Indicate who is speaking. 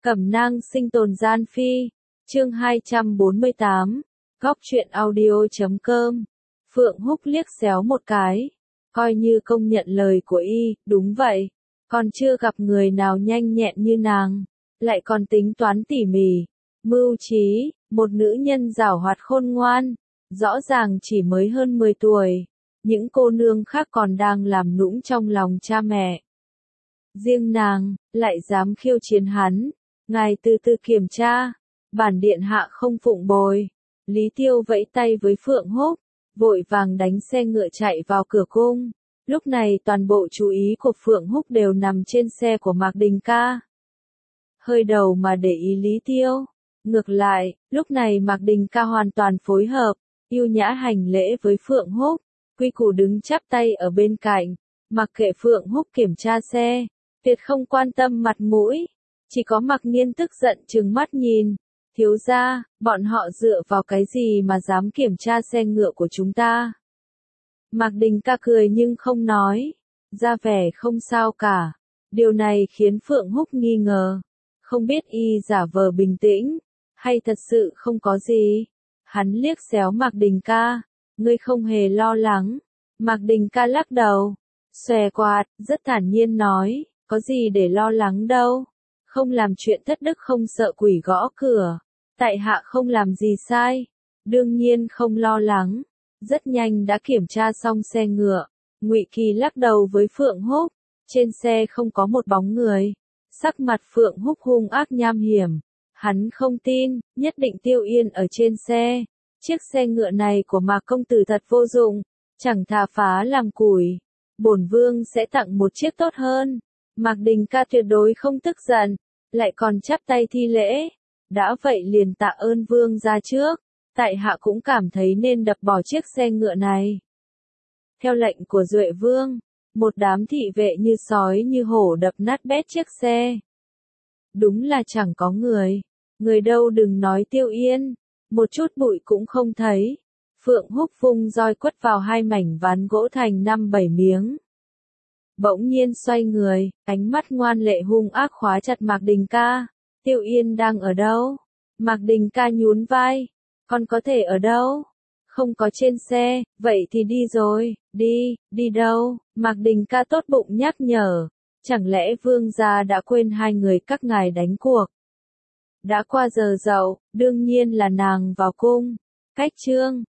Speaker 1: Cẩm nang sinh tồn gian phi. Chương 248. Góc truyện audio.com. Phượng Húc liếc xéo một cái, coi như công nhận lời của y, đúng vậy, còn chưa gặp người nào nhanh nhẹn như nàng, lại còn tính toán tỉ mỉ, mưu trí, một nữ nhân giảo hoạt khôn ngoan, rõ ràng chỉ mới hơn 10 tuổi, những cô nương khác còn đang làm nũng trong lòng cha mẹ. Riêng nàng, lại dám khiêu chiến hắn, ngài từ từ kiểm tra, bản điện hạ không phụng bồi. Lý Tiêu vẫy tay với Phượng Húc, vội vàng đánh xe ngựa chạy vào cửa cung. Lúc này toàn bộ chú ý của Phượng Húc đều nằm trên xe của Mạc Đình Ca. Hơi đầu mà để ý Lý Tiêu. Ngược lại, lúc này Mạc Đình Ca hoàn toàn phối hợp, yêu nhã hành lễ với Phượng Húc, quy củ đứng chắp tay ở bên cạnh, mặc kệ Phượng Húc kiểm tra xe, tuyệt không quan tâm mặt mũi, chỉ có Mạc Nghiên tức giận trừng mắt nhìn. Thiếu gia, bọn họ dựa vào cái gì mà dám kiểm tra xe ngựa của chúng ta? Mạc Đình Ca cười nhưng không nói, ra vẻ không sao cả. Điều này khiến Phượng Húc nghi ngờ, không biết y giả vờ bình tĩnh, hay thật sự không có gì. Hắn liếc xéo Mạc Đình Ca, ngươi không hề lo lắng. Mạc Đình Ca lắc đầu, xòe quạt, rất thản nhiên nói, có gì để lo lắng đâu. Không làm chuyện thất đức không sợ quỷ gõ cửa, tại hạ không làm gì sai, đương nhiên không lo lắng. Rất nhanh đã kiểm tra xong xe ngựa, Ngụy Kỳ lắc đầu với Phượng Húc, trên xe không có một bóng người. Sắc mặt Phượng Húc hung ác nham hiểm, hắn không tin, nhất định Tiêu Yên ở trên xe. Chiếc xe ngựa này của Mạc công tử thật vô dụng, chẳng thà phá làm củi, bổn vương sẽ tặng một chiếc tốt hơn. Mạc Đình Ca tuyệt đối không tức giận, lại còn chắp tay thi lễ. Đã vậy liền tạ ơn vương ra trước, tại hạ cũng cảm thấy nên đập bỏ chiếc xe ngựa này. Theo lệnh của Duệ Vương, một đám thị vệ như sói như hổ đập nát bét chiếc xe. Đúng là chẳng có người, người đâu đừng nói Tiêu Yên, một chút bụi cũng không thấy. Phượng Húc vung roi quất vào hai mảnh ván gỗ thành 5-7 miếng. Bỗng nhiên xoay người, ánh mắt ngoan lệ hung ác khóa chặt Mạc Đình Ca. Tiêu Yên đang ở đâu? Mạc Đình Ca nhún vai. Con có thể ở đâu? Không có trên xe, vậy thì đi rồi. Đi đâu? Mạc Đình Ca tốt bụng nhắc nhở. Chẳng lẽ vương gia đã quên hai người các ngài đánh cuộc? Đã qua giờ dậu, đương nhiên là nàng vào cung. Cách chương